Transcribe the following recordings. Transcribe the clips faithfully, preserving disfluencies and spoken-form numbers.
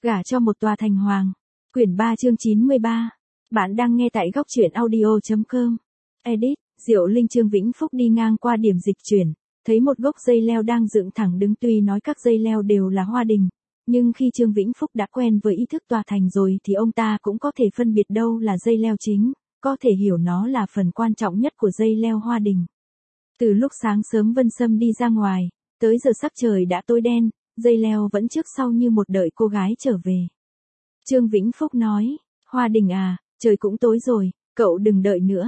Gả cho một tòa thành hoàng. Quyển ba chương chín mươi ba. Bạn đang nghe tại góc truyện audio.com. Edit, Diệu Linh Trương Vĩnh Phúc đi ngang qua điểm dịch chuyển, thấy một gốc dây leo đang dựng thẳng đứng, tuy nói các dây leo đều là hoa đình, nhưng khi Trương Vĩnh Phúc đã quen với ý thức tòa thành rồi thì ông ta cũng có thể phân biệt đâu là dây leo chính, có thể hiểu nó là phần quan trọng nhất của dây leo hoa đình. Từ lúc sáng sớm Vân Sâm đi ra ngoài, tới giờ sắc trời đã tối đen, dây leo vẫn trước sau như một đợi cô gái trở về. Trương Vĩnh Phúc nói, Hoa Đình à, trời cũng tối rồi, cậu đừng đợi nữa.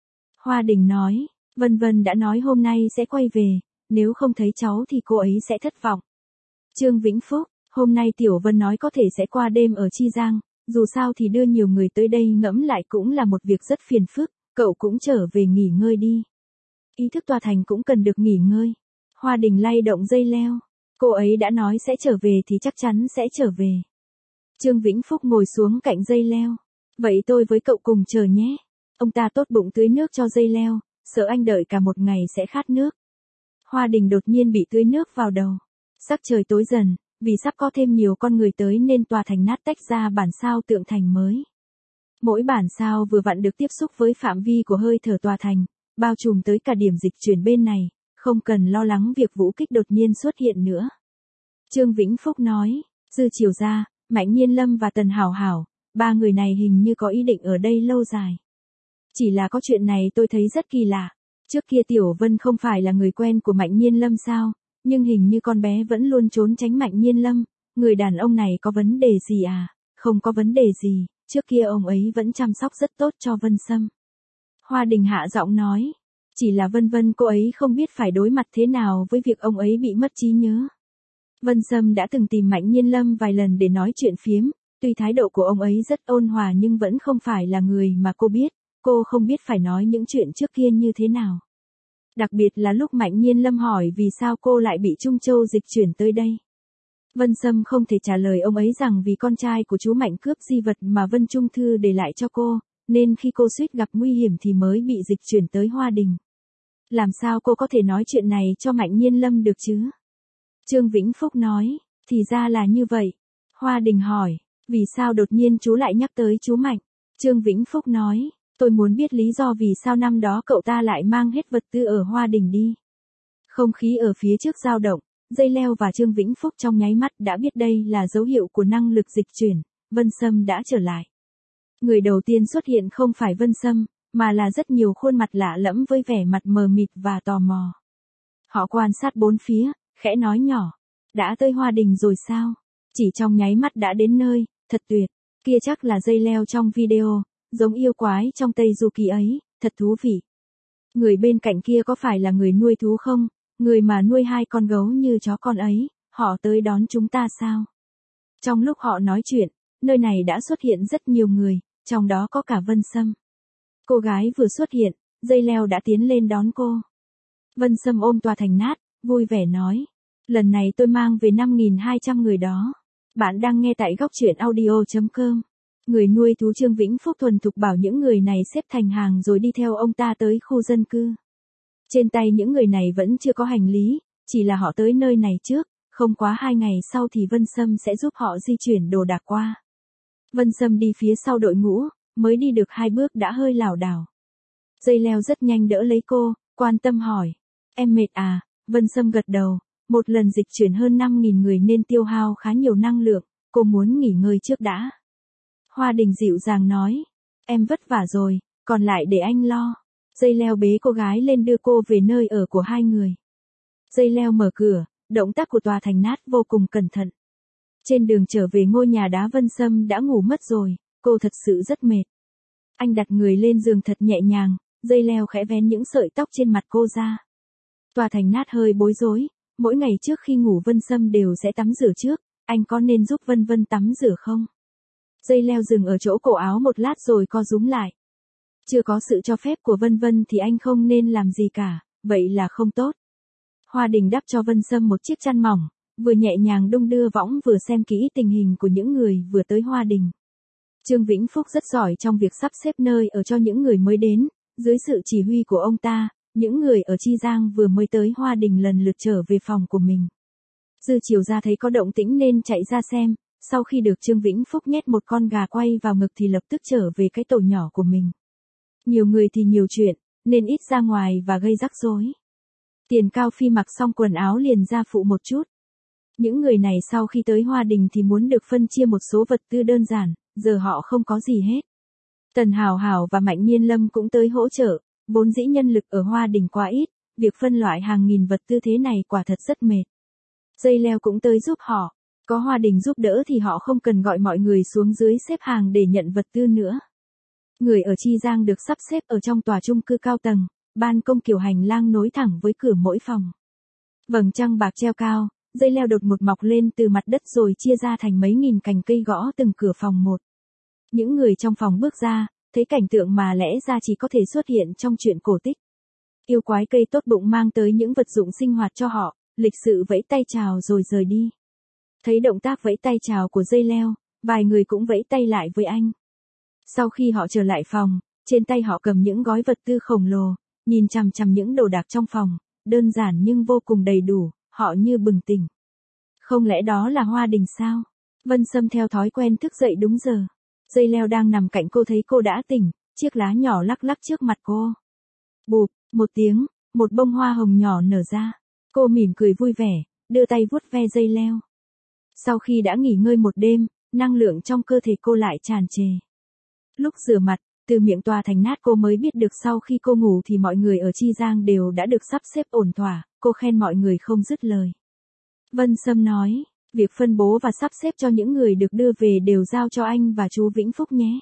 Hoa Đình nói, Vân Vân đã nói hôm nay sẽ quay về, nếu không thấy cháu thì cô ấy sẽ thất vọng. Trương Vĩnh Phúc, hôm nay Tiểu Vân nói có thể sẽ qua đêm ở Chi Giang, dù sao thì đưa nhiều người tới đây ngẫm lại cũng là một việc rất phiền phức, cậu cũng trở về nghỉ ngơi đi. Ý thức tòa thành cũng cần được nghỉ ngơi. Hoa Đình lay động dây leo, cô ấy đã nói sẽ trở về thì chắc chắn sẽ trở về. Trương Vĩnh Phúc ngồi xuống cạnh dây leo, vậy tôi với cậu cùng chờ nhé. Ông ta tốt bụng tưới nước cho dây leo, sợ anh đợi cả một ngày sẽ khát nước. Hoa Đình đột nhiên bị tưới nước vào đầu. Sắc trời tối dần, vì sắp có thêm nhiều con người tới nên tòa thành nát tách ra bản sao tượng thành mới. Mỗi bản sao vừa vặn được tiếp xúc với phạm vi của hơi thở tòa thành, bao trùm tới cả điểm dịch chuyển bên này, không cần lo lắng việc vũ kích đột nhiên xuất hiện nữa. Trương Vĩnh Phúc nói, Dư Triều Gia, Mạnh Nhiên Lâm và Tần Hảo Hảo, ba người này hình như có ý định ở đây lâu dài. Chỉ là có chuyện này tôi thấy rất kỳ lạ. Trước kia Tiểu Vân không phải là người quen của Mạnh Nhiên Lâm sao, nhưng hình như con bé vẫn luôn trốn tránh Mạnh Nhiên Lâm. Người đàn ông này có vấn đề gì à? Không có vấn đề gì, trước kia ông ấy vẫn chăm sóc rất tốt cho Vân Sâm. Hoa Đình hạ giọng nói, chỉ là Vân Vân cô ấy không biết phải đối mặt thế nào với việc ông ấy bị mất trí nhớ. Vân Sâm đã từng tìm Mạnh Nhiên Lâm vài lần để nói chuyện phiếm, tuy thái độ của ông ấy rất ôn hòa nhưng vẫn không phải là người mà cô biết, cô không biết phải nói những chuyện trước kia như thế nào. Đặc biệt là lúc Mạnh Nhiên Lâm hỏi vì sao cô lại bị Trung Châu dịch chuyển tới đây. Vân Sâm không thể trả lời ông ấy rằng vì con trai của chú Mạnh cướp di vật mà Vân Trung Thư để lại cho cô, nên khi cô suýt gặp nguy hiểm thì mới bị dịch chuyển tới Hoa Đình. Làm sao cô có thể nói chuyện này cho Mạnh Nhiên Lâm được chứ? Trương Vĩnh Phúc nói, thì ra là như vậy. Hoa Đình hỏi, vì sao đột nhiên chú lại nhắc tới chú Mạnh? Trương Vĩnh Phúc nói, tôi muốn biết lý do vì sao năm đó cậu ta lại mang hết vật tư ở Hoa Đình đi. Không khí ở phía trước dao động, dây leo và Trương Vĩnh Phúc trong nháy mắt đã biết đây là dấu hiệu của năng lực dịch chuyển, Vân Sâm đã trở lại. Người đầu tiên xuất hiện không phải Vân Sâm, mà là rất nhiều khuôn mặt lạ lẫm với vẻ mặt mờ mịt và tò mò. Họ quan sát bốn phía, khẽ nói nhỏ, đã tới Hoa Đình rồi sao? Chỉ trong nháy mắt đã đến nơi, thật tuyệt, kia chắc là dây leo trong video, giống yêu quái trong Tây Du Ký ấy, thật thú vị. Người bên cạnh kia có phải là người nuôi thú không? Người mà nuôi hai con gấu như chó con ấy, họ tới đón chúng ta sao? Trong lúc họ nói chuyện, nơi này đã xuất hiện rất nhiều người, trong đó có cả Vân Sâm. Cô gái vừa xuất hiện, dây leo đã tiến lên đón cô. Vân Sâm ôm tòa thành nát, vui vẻ nói, lần này tôi mang về năm nghìn hai trăm người đó. Bạn đang nghe tại góc truyện audio.com. Người nuôi thú Trương Vĩnh Phúc thuần thục bảo những người này xếp thành hàng rồi đi theo ông ta tới khu dân cư. Trên tay những người này vẫn chưa có hành lý, chỉ là họ tới nơi này trước, không quá hai ngày sau thì Vân Sâm sẽ giúp họ di chuyển đồ đạc qua. Vân Sâm đi phía sau đội ngũ, mới đi được hai bước đã hơi lảo đảo. Dây leo rất nhanh đỡ lấy cô, quan tâm hỏi, em mệt à? Vân Sâm gật đầu, một lần dịch chuyển hơn năm nghìn người nên tiêu hao khá nhiều năng lượng, cô muốn nghỉ ngơi trước đã. Hoa Đình dịu dàng nói, em vất vả rồi, còn lại để anh lo. Dây leo bế cô gái lên đưa cô về nơi ở của hai người. Dây leo mở cửa, động tác của tòa thành nát vô cùng cẩn thận. Trên đường trở về ngôi nhà đá Vân Sâm đã ngủ mất rồi, cô thật sự rất mệt. Anh đặt người lên giường thật nhẹ nhàng, dây leo khẽ vén những sợi tóc trên mặt cô ra. Tòa thành nát hơi bối rối, mỗi ngày trước khi ngủ Vân Sâm đều sẽ tắm rửa trước, anh có nên giúp Vân Vân tắm rửa không? Dây leo dừng ở chỗ cổ áo một lát rồi co rúm lại. Chưa có sự cho phép của Vân Vân thì anh không nên làm gì cả, vậy là không tốt. Hoa Đình đắp cho Vân Sâm một chiếc chăn mỏng, vừa nhẹ nhàng đung đưa võng vừa xem kỹ tình hình của những người vừa tới Hoa Đình. Trương Vĩnh Phúc rất giỏi trong việc sắp xếp nơi ở cho những người mới đến, dưới sự chỉ huy của ông ta, những người ở Chi Giang vừa mới tới Hoa Đình lần lượt trở về phòng của mình. Dư Triều Gia thấy có động tĩnh nên chạy ra xem, sau khi được Trương Vĩnh Phúc nhét một con gà quay vào ngực thì lập tức trở về cái tổ nhỏ của mình. Nhiều người thì nhiều chuyện, nên ít ra ngoài và gây rắc rối. Tiền Cao Phi mặc xong quần áo liền ra phụ một chút. Những người này sau khi tới Hoa Đình thì muốn được phân chia một số vật tư đơn giản, giờ họ không có gì hết. Tần Hào Hào và Mạnh Nhiên Lâm cũng tới hỗ trợ, vốn dĩ nhân lực ở Hoa Đình quá ít, việc phân loại hàng nghìn vật tư thế này quả thật rất mệt. Dây leo cũng tới giúp họ, có Hoa Đình giúp đỡ thì họ không cần gọi mọi người xuống dưới xếp hàng để nhận vật tư nữa. Người ở Chi Giang được sắp xếp ở trong tòa chung cư cao tầng, ban công kiểu hành lang nối thẳng với cửa mỗi phòng. Vầng trăng bạc treo cao, dây leo đột ngột mọc lên từ mặt đất rồi chia ra thành mấy nghìn cành cây gõ từng cửa phòng một. Những người trong phòng bước ra, thấy cảnh tượng mà lẽ ra chỉ có thể xuất hiện trong truyện cổ tích. Yêu quái cây tốt bụng mang tới những vật dụng sinh hoạt cho họ, lịch sự vẫy tay chào rồi rời đi. Thấy động tác vẫy tay chào của dây leo, vài người cũng vẫy tay lại với anh. Sau khi họ trở lại phòng, trên tay họ cầm những gói vật tư khổng lồ, nhìn chằm chằm những đồ đạc trong phòng, đơn giản nhưng vô cùng đầy đủ, họ như bừng tỉnh. Không lẽ đó là Hoa Đình sao? Vân Sâm theo thói quen thức dậy đúng giờ. Dây leo đang nằm cạnh cô thấy cô đã tỉnh, chiếc lá nhỏ lắc lắc trước mặt cô. Bụp, một tiếng, một bông hoa hồng nhỏ nở ra. Cô mỉm cười vui vẻ, đưa tay vuốt ve dây leo. Sau khi đã nghỉ ngơi một đêm, năng lượng trong cơ thể cô lại tràn trề. Lúc rửa mặt, từ miệng tòa thành nát cô mới biết được sau khi cô ngủ thì mọi người ở Chi Giang đều đã được sắp xếp ổn thỏa, cô khen mọi người không dứt lời. Vân Sâm nói, việc phân bố và sắp xếp cho những người được đưa về đều giao cho anh và chú Vĩnh Phúc nhé.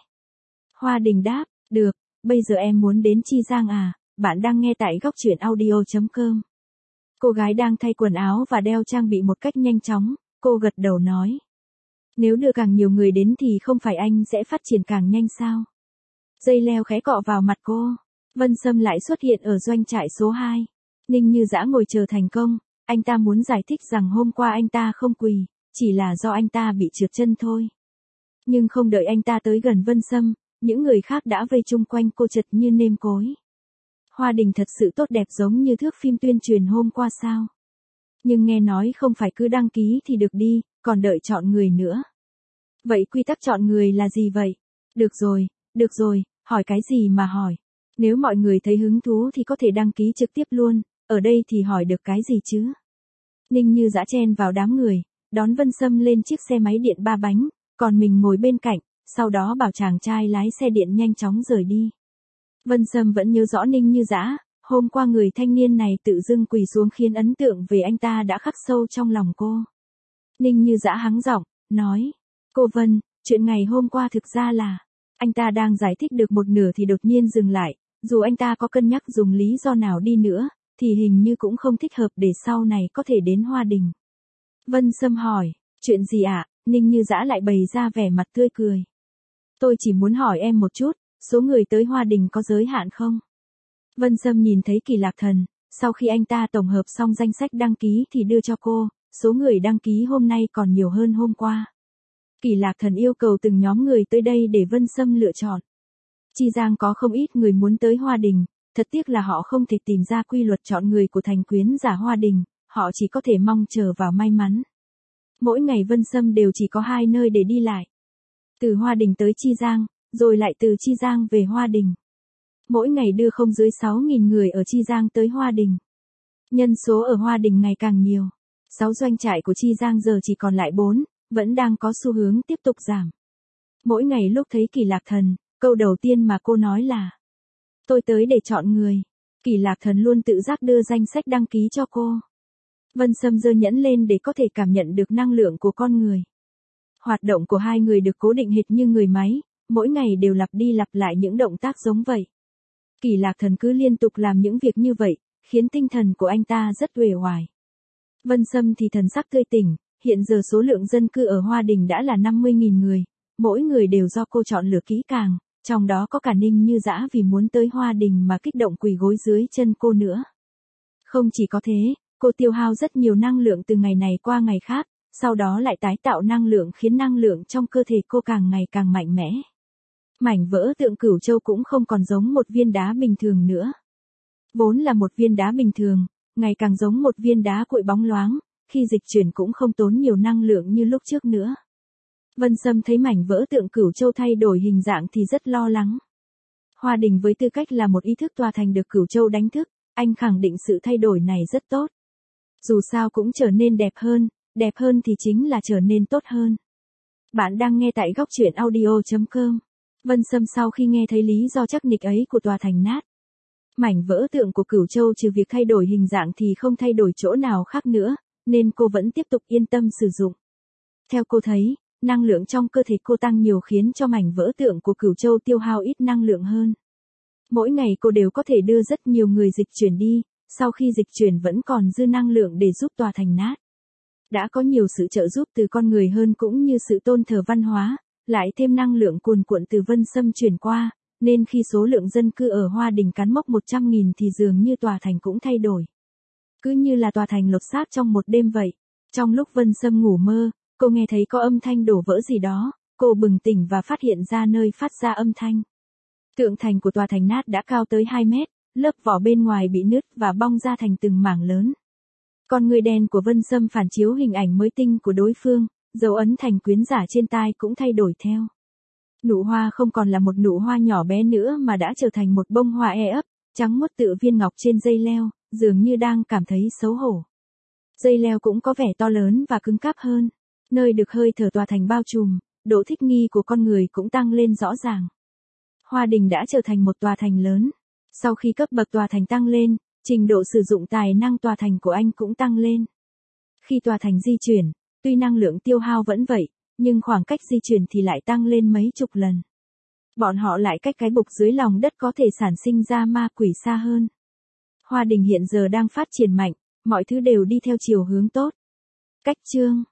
Hoa Đình đáp, được, bây giờ em muốn đến Chi Giang à, bạn đang nghe tại góc truyện audio chấm com. Cô gái đang thay quần áo và đeo trang bị một cách nhanh chóng, cô gật đầu nói. Nếu đưa càng nhiều người đến thì không phải anh sẽ phát triển càng nhanh sao? Dây leo khẽ cọ vào mặt cô. Vân Sâm lại xuất hiện ở doanh trại số hai. Ninh Như Dã ngồi chờ thành công, anh ta muốn giải thích rằng hôm qua anh ta không quỳ, chỉ là do anh ta bị trượt chân thôi. Nhưng không đợi anh ta tới gần Vân Sâm, những người khác đã vây chung quanh cô chật như nêm cối. Hoa Đình thật sự tốt đẹp giống như thước phim tuyên truyền hôm qua sao? Nhưng nghe nói không phải cứ đăng ký thì được đi, còn đợi chọn người nữa. Vậy quy tắc chọn người là gì vậy? Được rồi, được rồi, hỏi cái gì mà hỏi. Nếu mọi người thấy hứng thú thì có thể đăng ký trực tiếp luôn, ở đây thì hỏi được cái gì chứ? Ninh Như Dã chen vào đám người, đón Vân Sâm lên chiếc xe máy điện ba bánh, còn mình ngồi bên cạnh, sau đó bảo chàng trai lái xe điện nhanh chóng rời đi. Vân Sâm vẫn nhớ rõ Ninh Như Dã, hôm qua người thanh niên này tự dưng quỳ xuống khiến ấn tượng về anh ta đã khắc sâu trong lòng cô. Ninh Như Dã hắng giọng, nói, cô Vân, chuyện ngày hôm qua thực ra là, anh ta đang giải thích được một nửa thì đột nhiên dừng lại, dù anh ta có cân nhắc dùng lý do nào đi nữa, thì hình như cũng không thích hợp để sau này có thể đến Hoa Đình. Vân Sâm hỏi, chuyện gì ạ? À? Ninh Như Dã lại bày ra vẻ mặt tươi cười. Tôi chỉ muốn hỏi em một chút, số người tới Hoa Đình có giới hạn không? Vân Sâm nhìn thấy Kỳ Lạc Thần, sau khi anh ta tổng hợp xong danh sách đăng ký thì đưa cho cô, số người đăng ký hôm nay còn nhiều hơn hôm qua. Kỳ Lạc Thần yêu cầu từng nhóm người tới đây để Vân Sâm lựa chọn. Chi Giang có không ít người muốn tới Hoa Đình, thật tiếc là họ không thể tìm ra quy luật chọn người của thành quyến giả Hoa Đình, họ chỉ có thể mong chờ vào may mắn. Mỗi ngày Vân Sâm đều chỉ có hai nơi để đi lại. Từ Hoa Đình tới Chi Giang, rồi lại từ Chi Giang về Hoa Đình. Mỗi ngày đưa không dưới sáu nghìn người ở Chi Giang tới Hoa Đình. Nhân số ở Hoa Đình ngày càng nhiều. sáu doanh trại của Chi Giang giờ chỉ còn lại bốn, vẫn đang có xu hướng tiếp tục giảm. Mỗi ngày lúc thấy Kỳ Lạc Thần, câu đầu tiên mà cô nói là tôi tới để chọn người. Kỳ Lạc Thần luôn tự giác đưa danh sách đăng ký cho cô. Vân Sâm giơ nhẫn lên để có thể cảm nhận được năng lượng của con người. Hoạt động của hai người được cố định hệt như người máy, mỗi ngày đều lặp đi lặp lại những động tác giống vậy. Kỳ Lạc Thần cứ liên tục làm những việc như vậy, khiến tinh thần của anh ta rất uể oải. Vân Sâm thì thần sắc tươi tỉnh, hiện giờ số lượng dân cư ở Hoa Đình đã là năm mươi nghìn người, mỗi người đều do cô chọn lựa kỹ càng, trong đó có cả Ninh Như Dã vì muốn tới Hoa Đình mà kích động quỳ gối dưới chân cô nữa. Không chỉ có thế, cô tiêu hao rất nhiều năng lượng từ ngày này qua ngày khác, sau đó lại tái tạo năng lượng khiến năng lượng trong cơ thể cô càng ngày càng mạnh mẽ. Mảnh vỡ tượng Cửu Châu cũng không còn giống một viên đá bình thường nữa. Vốn là một viên đá bình thường, ngày càng giống một viên đá cuội bóng loáng, khi dịch chuyển cũng không tốn nhiều năng lượng như lúc trước nữa. Vân Sâm thấy mảnh vỡ tượng Cửu Châu thay đổi hình dạng thì rất lo lắng. Hoa Đình với tư cách là một ý thức tòa thành được Cửu Châu đánh thức, anh khẳng định sự thay đổi này rất tốt. Dù sao cũng trở nên đẹp hơn, đẹp hơn thì chính là trở nên tốt hơn. Bạn đang nghe tại góc truyện audio chấm com. Vân Sâm sau khi nghe thấy lý do chắc nịch ấy của tòa thành nát. Mảnh vỡ tượng của Cửu Châu trừ việc thay đổi hình dạng thì không thay đổi chỗ nào khác nữa, nên cô vẫn tiếp tục yên tâm sử dụng. Theo cô thấy, năng lượng trong cơ thể cô tăng nhiều khiến cho mảnh vỡ tượng của Cửu Châu tiêu hao ít năng lượng hơn. Mỗi ngày cô đều có thể đưa rất nhiều người dịch chuyển đi, sau khi dịch chuyển vẫn còn dư năng lượng để giúp tòa thành nát. Đã có nhiều sự trợ giúp từ con người hơn cũng như sự tôn thờ văn hóa, lại thêm năng lượng cuồn cuộn từ Vân Sâm truyền qua, nên khi số lượng dân cư ở Hoa Đình cán mốc một trăm nghìn thì dường như tòa thành cũng thay đổi. Cứ như là tòa thành lột xác trong một đêm vậy. Trong lúc Vân Sâm ngủ mơ, cô nghe thấy có âm thanh đổ vỡ gì đó, cô bừng tỉnh và phát hiện ra nơi phát ra âm thanh. Tượng thành của tòa thành nát đã cao tới hai mét, lớp vỏ bên ngoài bị nứt và bong ra thành từng mảng lớn. Con người đen của Vân Sâm phản chiếu hình ảnh mới tinh của đối phương, dấu ấn thành quyến giả trên tai cũng thay đổi theo. Nụ hoa không còn là một nụ hoa nhỏ bé nữa mà đã trở thành một bông hoa e ấp, trắng muốt tựa viên ngọc trên dây leo, dường như đang cảm thấy xấu hổ. Dây leo cũng có vẻ to lớn và cứng cáp hơn. Nơi được hơi thở tòa thành bao trùm, độ thích nghi của con người cũng tăng lên rõ ràng. Hoa Đình đã trở thành một tòa thành lớn. Sau khi cấp bậc tòa thành tăng lên, trình độ sử dụng tài năng tòa thành của anh cũng tăng lên. Khi tòa thành di chuyển, tuy năng lượng tiêu hao vẫn vậy, nhưng khoảng cách di chuyển thì lại tăng lên mấy chục lần. Bọn họ lại cách cái bục dưới lòng đất có thể sản sinh ra ma quỷ xa hơn. Hoa Đình hiện giờ đang phát triển mạnh, mọi thứ đều đi theo chiều hướng tốt. Cách chương